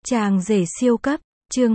Chàng rể siêu cấp, chương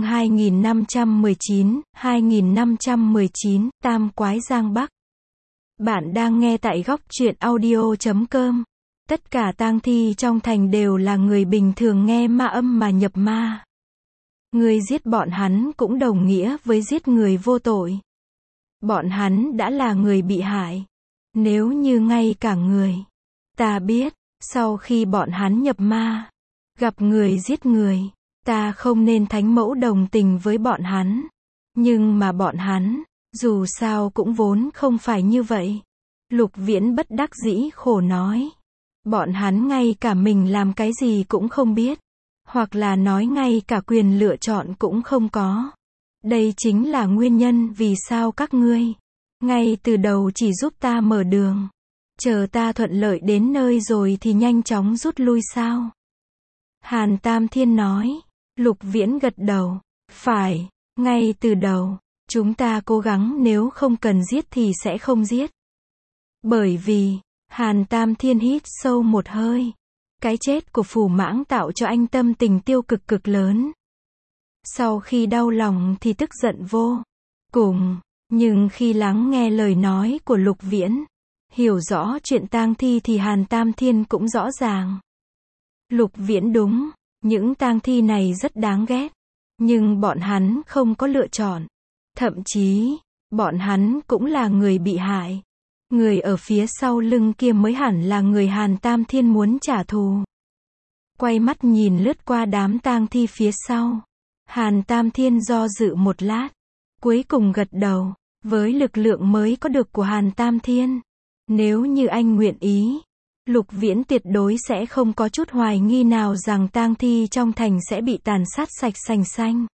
2519, Tam Quái Giang Bắc. Bạn đang nghe tại góc truyện audio.com. Tất cả tang thi trong thành đều là người bình thường nghe ma âm mà nhập ma. Người giết bọn hắn cũng đồng nghĩa với giết người vô tội. Bọn hắn đã là người bị hại. Nếu như ngay cả người ta biết, sau khi bọn hắn nhập ma, gặp người giết người, ta không nên thánh mẫu đồng tình với bọn hắn. Nhưng mà bọn hắn, dù sao cũng vốn không phải như vậy. Lục Viễn bất đắc dĩ khổ nói. Bọn hắn ngay cả mình làm cái gì cũng không biết. Hoặc là nói ngay cả quyền lựa chọn cũng không có. Đây chính là nguyên nhân vì sao các ngươi ngay từ đầu chỉ giúp ta mở đường. Chờ ta thuận lợi đến nơi rồi thì nhanh chóng rút lui sao? Hàn Tam Thiên nói. Lục Viễn gật đầu. Phải, ngay từ đầu, chúng ta cố gắng nếu không cần giết thì sẽ không giết. Bởi vì, Hàn Tam Thiên hít sâu một hơi. Cái chết của Phù Mãng tạo cho anh tâm tình tiêu cực cực lớn. Sau khi đau lòng thì tức giận vô cùng. Nhưng khi lắng nghe lời nói của Lục Viễn, hiểu rõ chuyện tang thi thì Hàn Tam Thiên cũng rõ ràng. Lục Viễn đúng, những tang thi này rất đáng ghét. Nhưng bọn hắn không có lựa chọn. Thậm chí, bọn hắn cũng là người bị hại. Người ở phía sau lưng kia mới hẳn là người Hàn Tam Thiên muốn trả thù. Quay mắt nhìn lướt qua đám tang thi phía sau. Hàn Tam Thiên do dự một lát. Cuối cùng gật đầu. Với lực lượng mới có được của Hàn Tam Thiên, nếu như anh nguyện ý, Lục Viễn tuyệt đối sẽ không có chút hoài nghi nào rằng tang thi trong thành sẽ bị tàn sát sạch sành xanh.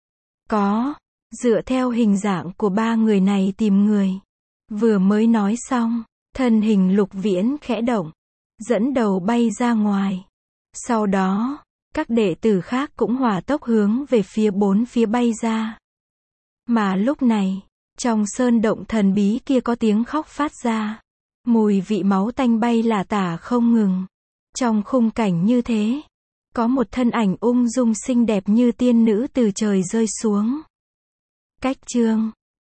Dựa theo hình dạng của ba người này tìm người. Vừa mới nói xong, thân hình Lục Viễn khẽ động, dẫn đầu bay ra ngoài. Sau đó, các đệ tử khác cũng hỏa tốc hướng về phía bốn phía bay ra. Mà lúc này, trong sơn động thần bí kia có tiếng khóc phát ra. Mùi vị máu tanh bay lả tả không ngừng. Trong khung cảnh như thế, có một thân ảnh ung dung xinh đẹp như tiên nữ từ trời rơi xuống. Cách chương